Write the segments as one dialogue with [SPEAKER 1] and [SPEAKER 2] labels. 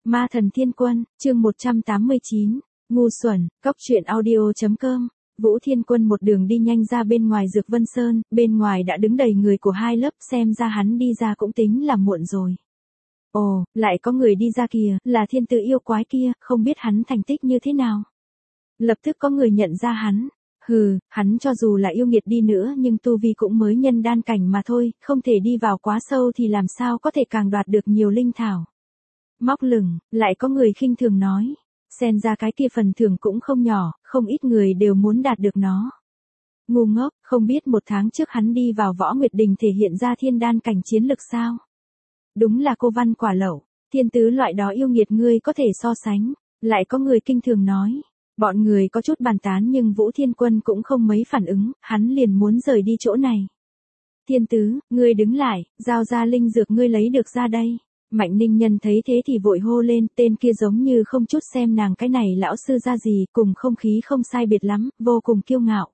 [SPEAKER 1] Ma thần thiên quân, chương 189, ngu xuẩn, cóc truyện audio.com. Vũ Thiên Quân một đường đi nhanh ra bên ngoài Dược Vân Sơn, bên ngoài đã đứng đầy người của hai lớp, xem ra hắn đi ra cũng tính là muộn rồi. Ồ, lại có người đi ra kìa, là thiên tử yêu quái kia, không biết hắn thành tích như thế nào. Lập tức có người nhận ra hắn. Hừ, hắn cho dù là yêu nghiệt đi nữa nhưng tu vi cũng mới nhân đan cảnh mà thôi, không thể đi vào quá sâu thì làm sao có thể càng đoạt được nhiều linh thảo. Móc lửng, lại có người khinh thường nói. Xem ra cái kia phần thưởng cũng không nhỏ, không ít người đều muốn đạt được nó. Ngu ngốc, không biết một tháng trước hắn đi vào Võ Nguyệt Đình thể hiện ra thiên đan cảnh chiến lực sao? Đúng là cô văn quả lẩu, thiên tứ loại đó yêu nghiệt ngươi có thể so sánh. Lại có người kinh thường nói. Bọn người có chút bàn tán nhưng Vũ Thiên Quân cũng không mấy phản ứng, hắn liền muốn rời đi chỗ này. Thiên tứ, ngươi đứng lại, giao ra linh dược ngươi lấy được ra đây. Mạnh Ninh Nhân thấy thế thì vội hô lên, tên kia giống như không chút xem nàng cái này lão sư ra gì, cùng không khí không sai biệt lắm, vô cùng kiêu ngạo.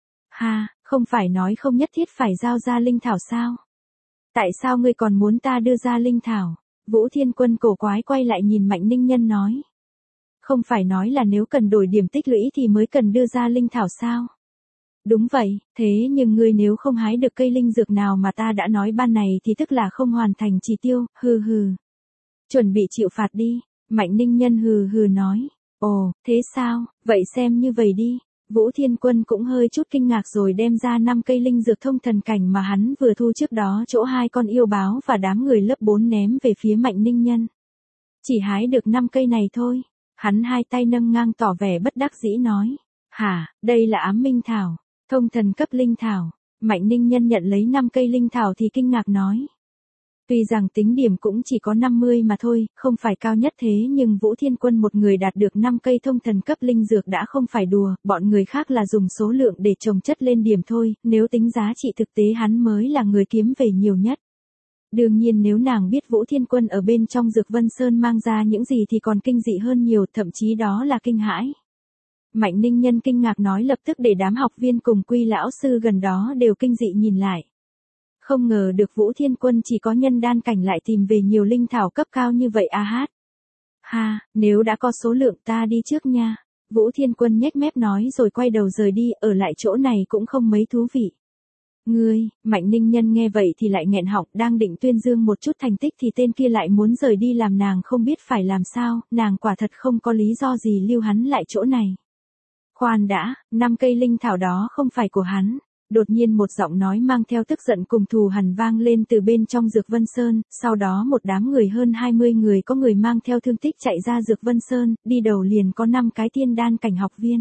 [SPEAKER 1] Ha, không phải nói không nhất thiết phải giao ra linh thảo sao? Tại sao ngươi còn muốn ta đưa ra linh thảo? Vũ Thiên Quân cổ quái quay lại nhìn Mạnh Ninh Nhân nói. Không phải nói là nếu cần đổi điểm tích lũy thì mới cần đưa ra linh thảo sao? Đúng vậy, thế nhưng ngươi nếu không hái được cây linh dược nào mà ta đã nói ban này thì tức là không hoàn thành chỉ tiêu, hừ hừ. Chuẩn bị chịu phạt đi, Mạnh Ninh Nhân hừ hừ nói. Ồ, thế sao, vậy xem như vậy đi. Vũ Thiên Quân cũng hơi chút kinh ngạc rồi đem ra 5 cây linh dược thông thần cảnh mà hắn vừa thu trước đó chỗ 2 con yêu báo và đám người lớp 4 ném về phía Mạnh Ninh Nhân. Chỉ hái được 5 cây này thôi. Hắn hai tay nâng ngang tỏ vẻ bất đắc dĩ nói. Hả, đây là ám minh thảo, thông thần cấp linh thảo. Mạnh Ninh Nhân nhận lấy 5 cây linh thảo thì kinh ngạc nói. Tuy rằng tính điểm cũng chỉ có 50 mà thôi, không phải cao nhất thế nhưng Vũ Thiên Quân một người đạt được 5 cây thông thần cấp linh dược đã không phải đùa, bọn người khác là dùng số lượng để chồng chất lên điểm thôi, nếu tính giá trị thực tế hắn mới là người kiếm về nhiều nhất. Đương nhiên nếu nàng biết Vũ Thiên Quân ở bên trong Dược Vân Sơn mang ra những gì thì còn kinh dị hơn nhiều, thậm chí đó là kinh hãi. Mạnh Ninh Nhân kinh ngạc nói lập tức để đám học viên cùng Quy lão sư gần đó đều kinh dị nhìn lại. Không ngờ được Vũ Thiên Quân chỉ có nhân đan cảnh lại tìm về nhiều linh thảo cấp cao như vậy a hát. Ha, nếu đã có số lượng ta đi trước nha. Vũ Thiên Quân nhếch mép nói rồi quay đầu rời đi, ở lại chỗ này cũng không mấy thú vị. Ngươi, Mạnh Ninh Nhân nghe vậy thì lại nghẹn họng, đang định tuyên dương một chút thành tích thì tên kia lại muốn rời đi làm nàng không biết phải làm sao, nàng quả thật không có lý do gì lưu hắn lại chỗ này. Khoan đã, 5 cây linh thảo đó không phải của hắn. Đột nhiên một giọng nói mang theo tức giận cùng thù hằn vang lên từ bên trong Dược Vân Sơn, sau đó một đám người hơn 20 người có người mang theo thương tích chạy ra Dược Vân Sơn, đi đầu liền có 5 cái thiên đan cảnh học viên.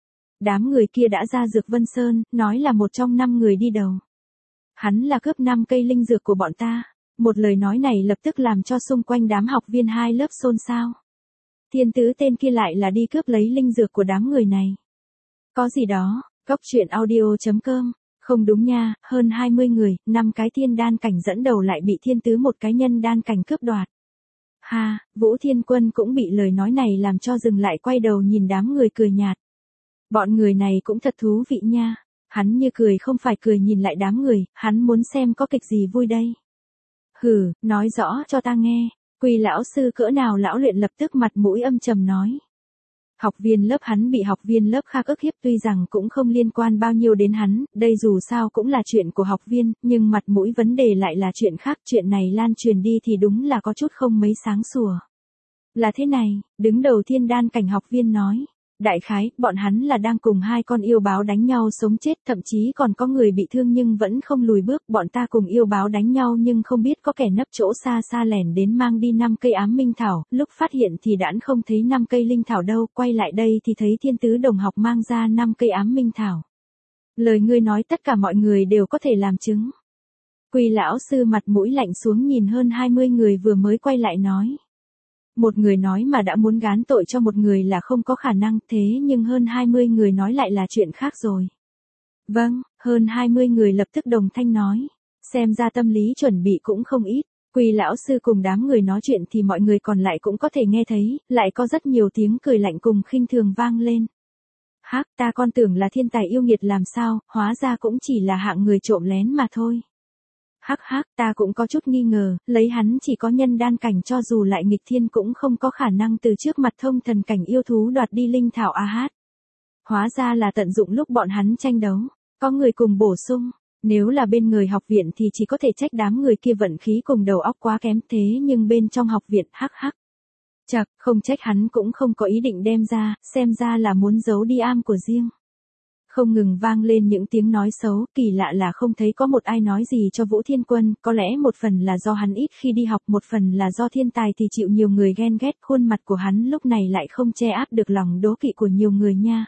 [SPEAKER 1] Đám người kia đã ra Dược Vân Sơn, nói là một trong 5 người đi đầu. Hắn là cướp 5 cây linh dược của bọn ta. Một lời nói này lập tức làm cho xung quanh đám học viên hai lớp xôn xao. Thiên tứ tên kia lại là đi cướp lấy linh dược của đám người này. Có gì đó, cóc truyện audio.com. Không đúng nha, hơn 20 người, 5 cái thiên đan cảnh dẫn đầu lại bị thiên tứ một cái nhân đan cảnh cướp đoạt. Ha, Vũ Thiên Quân cũng bị lời nói này làm cho dừng lại quay đầu nhìn đám người cười nhạt. Bọn người này cũng thật thú vị nha. Hắn như cười không phải cười nhìn lại đám người, hắn muốn xem có kịch gì vui đây. Hừ, nói rõ cho ta nghe. Quy lão sư cỡ nào lão luyện lập tức mặt mũi âm trầm nói. Học viên lớp hắn bị học viên lớp khác ức hiếp tuy rằng cũng không liên quan bao nhiêu đến hắn, đây dù sao cũng là chuyện của học viên, nhưng mặt mũi vấn đề lại là chuyện khác, chuyện này lan truyền đi thì đúng là có chút không mấy sáng sủa. Là thế này, đứng đầu thiên đan cảnh học viên nói. Đại khái, bọn hắn là đang cùng 2 con yêu báo đánh nhau sống chết, thậm chí còn có người bị thương nhưng vẫn không lùi bước, bọn ta cùng yêu báo đánh nhau nhưng không biết có kẻ nấp chỗ xa xa lẻn đến mang đi 5 cây ám minh thảo, lúc phát hiện thì đãn không thấy 5 cây linh thảo đâu, quay lại đây thì thấy thiên tứ đồng học mang ra 5 cây ám minh thảo. Lời ngươi nói tất cả mọi người đều có thể làm chứng. Quy lão sư mặt mũi lạnh xuống nhìn hơn 20 người vừa mới quay lại nói. Một người nói mà đã muốn gán tội cho một người là không có khả năng, thế nhưng hơn 20 người nói lại là chuyện khác rồi. Vâng, hơn 20 người lập tức đồng thanh nói. Xem ra tâm lý chuẩn bị cũng không ít. Quy lão sư cùng đám người nói chuyện thì mọi người còn lại cũng có thể nghe thấy, lại có rất nhiều tiếng cười lạnh cùng khinh thường vang lên. Hắc, ta con tưởng là thiên tài yêu nghiệt làm sao, hóa ra cũng chỉ là hạng người trộm lén mà thôi. Hắc hắc, ta cũng có chút nghi ngờ, lấy hắn chỉ có nhân đan cảnh cho dù lại nghịch thiên cũng không có khả năng từ trước mặt thông thần cảnh yêu thú đoạt đi linh thảo a hát. Hóa ra là tận dụng lúc bọn hắn tranh đấu, có người cùng bổ sung, nếu là bên người học viện thì chỉ có thể trách đám người kia vận khí cùng đầu óc quá kém thế nhưng bên trong học viện hắc hắc. Chậc, không trách hắn cũng không có ý định đem ra, xem ra là muốn giấu đi am của riêng. Không ngừng vang lên những tiếng nói xấu, kỳ lạ là không thấy có một ai nói gì cho Vũ Thiên Quân, có lẽ một phần là do hắn ít khi đi học, một phần là do thiên tài thì chịu nhiều người ghen ghét, khuôn mặt của hắn lúc này lại không che áp được lòng đố kỵ của nhiều người nha.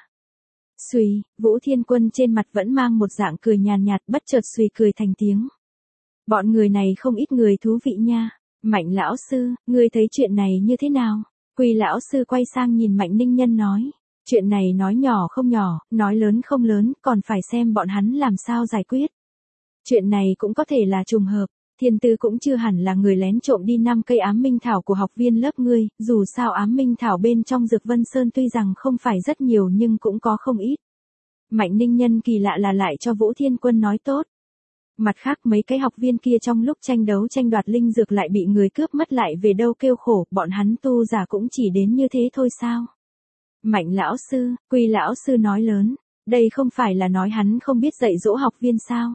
[SPEAKER 1] Xuy, Vũ Thiên Quân trên mặt vẫn mang một dạng cười nhàn nhạt, bất chợt xuy cười thành tiếng. Bọn người này không ít người thú vị nha. Mạnh lão sư, ngươi thấy chuyện này như thế nào? Quỳ lão sư quay sang nhìn Mạnh Ninh Nhân nói. Chuyện này nói nhỏ không nhỏ, nói lớn không lớn, còn phải xem bọn hắn làm sao giải quyết. Chuyện này cũng có thể là trùng hợp, Thiên Tư cũng chưa hẳn là người lén trộm đi 5 cây ám minh thảo của học viên lớp ngươi, dù sao ám minh thảo bên trong Dược Vân Sơn tuy rằng không phải rất nhiều nhưng cũng có không ít. Mạnh Ninh Nhân kỳ lạ là lại cho Vũ Thiên Quân nói tốt. Mặt khác mấy cái học viên kia trong lúc tranh đấu tranh đoạt linh dược lại bị người cướp mất lại về đâu kêu khổ, bọn hắn tu giả cũng chỉ đến như thế thôi sao? Mạnh lão sư, Quy lão sư nói lớn, đây không phải là nói hắn không biết dạy dỗ học viên sao?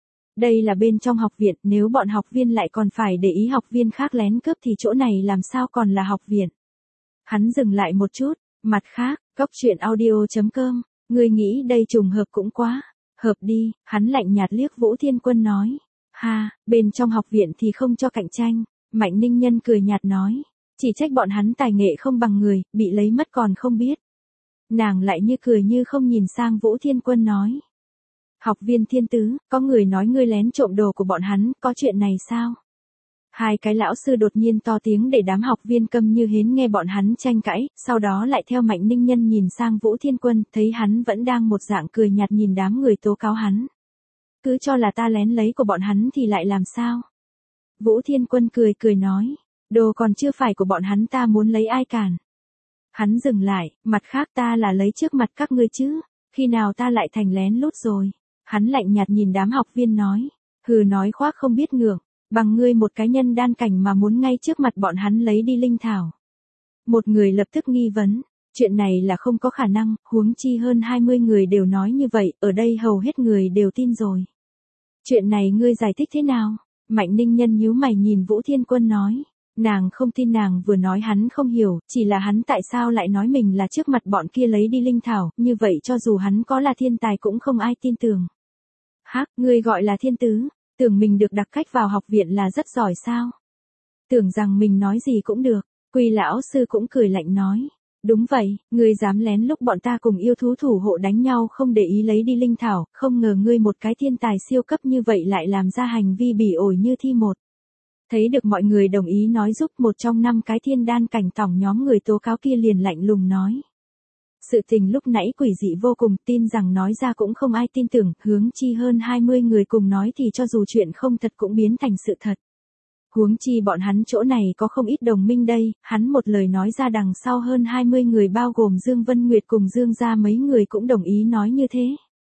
[SPEAKER 1] Đây là bên trong học viện, nếu bọn học viên lại còn phải để ý học viên khác lén cướp thì chỗ này làm sao còn là học viện? Hắn dừng lại một chút, mặt khác, coctruyện.audio.com, ngươi nghĩ đây trùng hợp cũng quá. Hợp đi, hắn lạnh nhạt liếc Vũ Thiên Quân nói. Ha, bên trong học viện thì không cho cạnh tranh. Mạnh Ninh Nhân cười nhạt nói. Chỉ trách bọn hắn tài nghệ không bằng người, bị lấy mất còn không biết. Nàng lại như cười như không nhìn sang Vũ Thiên Quân nói. Học viên Thiên Tứ, có người nói ngươi lén trộm đồ của bọn hắn, có chuyện này sao? Hai cái lão sư đột nhiên to tiếng để đám học viên câm như hến nghe bọn hắn tranh cãi, sau đó lại theo Mạnh Ninh Nhân nhìn sang Vũ Thiên Quân, thấy hắn vẫn đang một dạng cười nhạt nhìn đám người tố cáo hắn. Cứ cho là ta lén lấy của bọn hắn thì lại làm sao? Vũ Thiên Quân cười cười nói, đồ còn chưa phải của bọn hắn ta muốn lấy ai cản. Hắn dừng lại, mặt khác ta là lấy trước mặt các ngươi chứ, khi nào ta lại thành lén lút rồi. Hắn lạnh nhạt nhìn đám học viên nói, hừ nói khoác không biết ngượng. Bằng ngươi một cái nhân đan cảnh mà muốn ngay trước mặt bọn hắn lấy đi linh thảo. Một người lập tức nghi vấn, chuyện này là không có khả năng, huống chi hơn 20 người đều nói như vậy, ở đây hầu hết người đều tin rồi. Chuyện này ngươi giải thích thế nào? Mạnh Ninh Nhân nhíu mày nhìn Vũ Thiên Quân nói, nàng không tin nàng vừa nói hắn không hiểu, chỉ là hắn tại sao lại nói mình là trước mặt bọn kia lấy đi linh thảo, như vậy cho dù hắn có là thiên tài cũng không ai tin tưởng. Hắc, ngươi gọi là Thiên Tứ. Tưởng mình được đặc cách vào học viện là rất giỏi sao? Tưởng rằng mình nói gì cũng được, Quy lão sư cũng cười lạnh nói. Đúng vậy, ngươi dám lén lúc bọn ta cùng yêu thú thủ hộ đánh nhau không để ý lấy đi linh thảo, không ngờ ngươi một cái thiên tài siêu cấp như vậy lại làm ra hành vi bỉ ổi như thi một. Thấy được mọi người đồng ý nói giúp một trong 5 cái thiên đan cảnh tổng nhóm người tố cáo kia liền lạnh lùng nói. Sự tình lúc nãy quỷ dị vô cùng, tin rằng nói ra cũng không ai tin tưởng, huống chi hơn 20 người cùng nói thì cho dù chuyện không thật cũng biến thành sự thật. Huống chi bọn hắn chỗ này có không ít đồng minh đây, hắn một lời nói ra đằng sau hơn 20 người bao gồm Dương Vân Nguyệt cùng Dương gia mấy người cũng đồng ý nói như thế.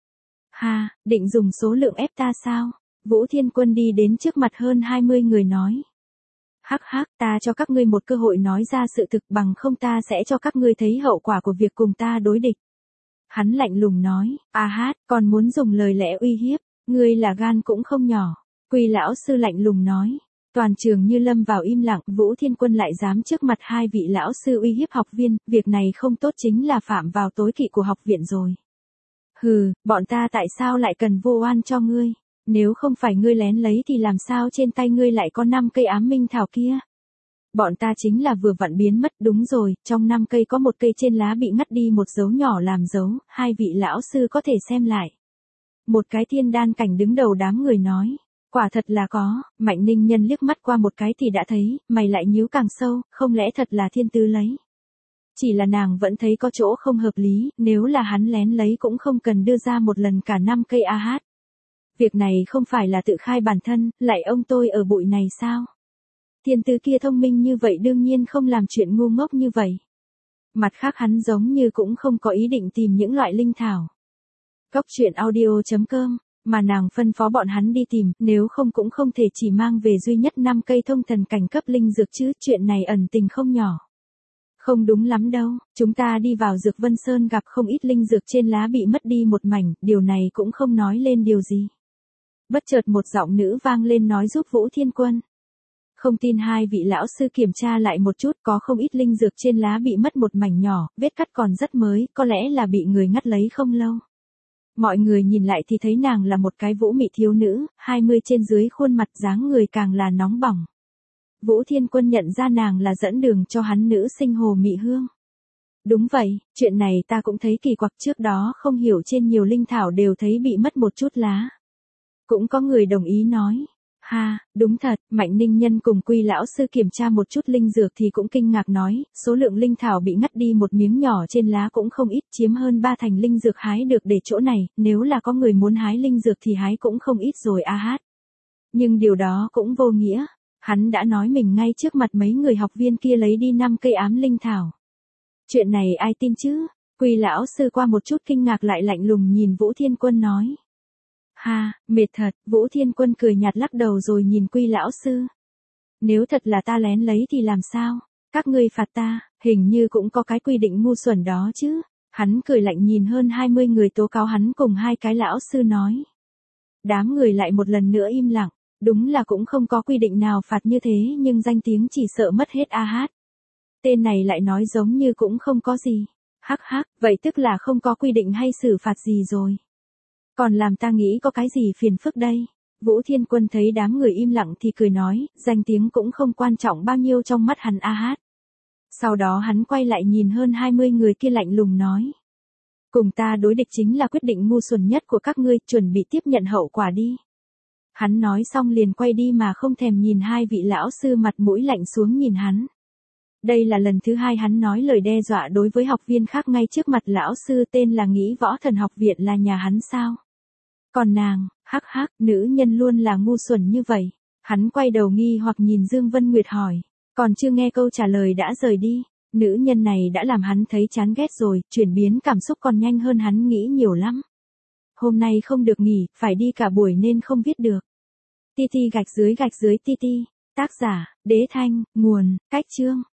[SPEAKER 1] Ha, định dùng số lượng ép ta sao? Vũ Thiên Quân đi đến trước mặt hơn 20 người nói. Hắc hắc, ta cho các ngươi một cơ hội nói ra sự thực bằng không ta sẽ cho các ngươi thấy hậu quả của việc cùng ta đối địch. Hắn lạnh lùng nói, a hát, còn muốn dùng lời lẽ uy hiếp, ngươi là gan cũng không nhỏ. Quy lão sư lạnh lùng nói, toàn trường như lâm vào im lặng, Vũ Thiên Quân lại dám trước mặt hai vị lão sư uy hiếp học viên, việc này không tốt chính là phạm vào tối kỵ của học viện rồi. Hừ, bọn ta tại sao lại cần vô oan cho ngươi? Nếu không phải ngươi lén lấy thì làm sao trên tay ngươi lại có 5 cây ám minh thảo kia? Bọn ta chính là vừa vặn biến mất, đúng rồi, trong 5 cây có một cây trên lá bị ngắt đi một dấu nhỏ làm dấu, hai vị lão sư có thể xem lại. Một cái thiên đan cảnh đứng đầu đám người nói, quả thật là có, Mạnh Ninh Nhân liếc mắt qua một cái thì đã thấy, mày lại nhíu càng sâu, không lẽ thật là Thiên Tứ lấy. Chỉ là nàng vẫn thấy có chỗ không hợp lý, nếu là hắn lén lấy cũng không cần đưa ra một lần cả 5 cây AH. Việc này không phải là tự khai bản thân, lại ông tôi ở bụi này sao? Thiên Tứ kia thông minh như vậy đương nhiên không làm chuyện ngu ngốc như vậy. Mặt khác hắn giống như cũng không có ý định tìm những loại linh thảo. Coctruyện audio.com Mà nàng phân phó bọn hắn đi tìm, nếu không cũng không thể chỉ mang về duy nhất 5 cây thông thần cảnh cấp linh dược chứ, chuyện này ẩn tình không nhỏ. Không đúng lắm đâu, chúng ta đi vào Dược Vân Sơn gặp không ít linh dược trên lá bị mất đi một mảnh, điều này cũng không nói lên điều gì. Bất chợt một giọng nữ vang lên nói giúp Vũ Thiên Quân. Không tin hai vị lão sư kiểm tra lại một chút, có không ít linh dược trên lá bị mất một mảnh nhỏ, vết cắt còn rất mới, có lẽ là bị người ngắt lấy không lâu. Mọi người nhìn lại thì thấy nàng là một cái vũ mị thiếu nữ, 20 trên dưới khuôn mặt dáng người càng là nóng bỏng. Vũ Thiên Quân nhận ra nàng là dẫn đường cho hắn nữ sinh Hồ Mị Hương. Đúng vậy, chuyện này ta cũng thấy kỳ quặc, trước đó không hiểu trên nhiều linh thảo đều thấy bị mất một chút lá. Cũng có người đồng ý nói. Ha, đúng thật, Mạnh Ninh Nhân cùng Quy lão sư kiểm tra một chút linh dược thì cũng kinh ngạc nói, số lượng linh thảo bị ngắt đi một miếng nhỏ trên lá cũng không ít, chiếm hơn 3 thành linh dược hái được để chỗ này, nếu là có người muốn hái linh dược thì hái cũng không ít rồi a hát. Nhưng điều đó cũng vô nghĩa, hắn đã nói mình ngay trước mặt mấy người học viên kia lấy đi 5 cây ám linh thảo. Chuyện này ai tin chứ? Quy lão sư qua một chút kinh ngạc lại lạnh lùng nhìn Vũ Thiên Quân nói. Ha, mệt thật, Vũ Thiên Quân cười nhạt lắc đầu rồi nhìn Quy lão sư. Nếu thật là ta lén lấy thì làm sao? Các ngươi phạt ta, hình như cũng có cái quy định ngu xuẩn đó chứ. Hắn cười lạnh nhìn hơn 20 người tố cáo hắn cùng hai cái lão sư nói. Đám người lại một lần nữa im lặng, đúng là cũng không có quy định nào phạt như thế nhưng danh tiếng chỉ sợ mất hết a hát. Tên này lại nói giống như cũng không có gì. Hắc hắc, vậy tức là không có quy định hay xử phạt gì rồi. Còn làm ta nghĩ có cái gì phiền phức đây. Vũ Thiên Quân thấy đám người im lặng thì cười nói, danh tiếng cũng không quan trọng bao nhiêu trong mắt hắn a hát. Sau đó hắn quay lại nhìn hơn 20 người kia lạnh lùng nói. Cùng ta đối địch chính là quyết định ngu xuẩn nhất của các ngươi, chuẩn bị tiếp nhận hậu quả đi. Hắn nói xong liền quay đi mà không thèm nhìn hai vị lão sư mặt mũi lạnh xuống nhìn hắn. Đây là lần thứ hai hắn nói lời đe dọa đối với học viên khác ngay trước mặt lão sư tên là Nghĩ Võ Thần Học Viện là nhà hắn sao. Còn nàng, hắc hắc, nữ nhân luôn là ngu xuẩn như vậy. Hắn quay đầu nghi hoặc nhìn Dương Vân Nguyệt hỏi, còn chưa nghe câu trả lời đã rời đi. Nữ nhân này đã làm hắn thấy chán ghét rồi, chuyển biến cảm xúc còn nhanh hơn hắn nghĩ nhiều lắm. Hôm nay không được nghỉ, phải đi cả buổi nên không viết được. TT gạch dưới TT. Tác giả, Đế Thanh, nguồn, Cách Chương.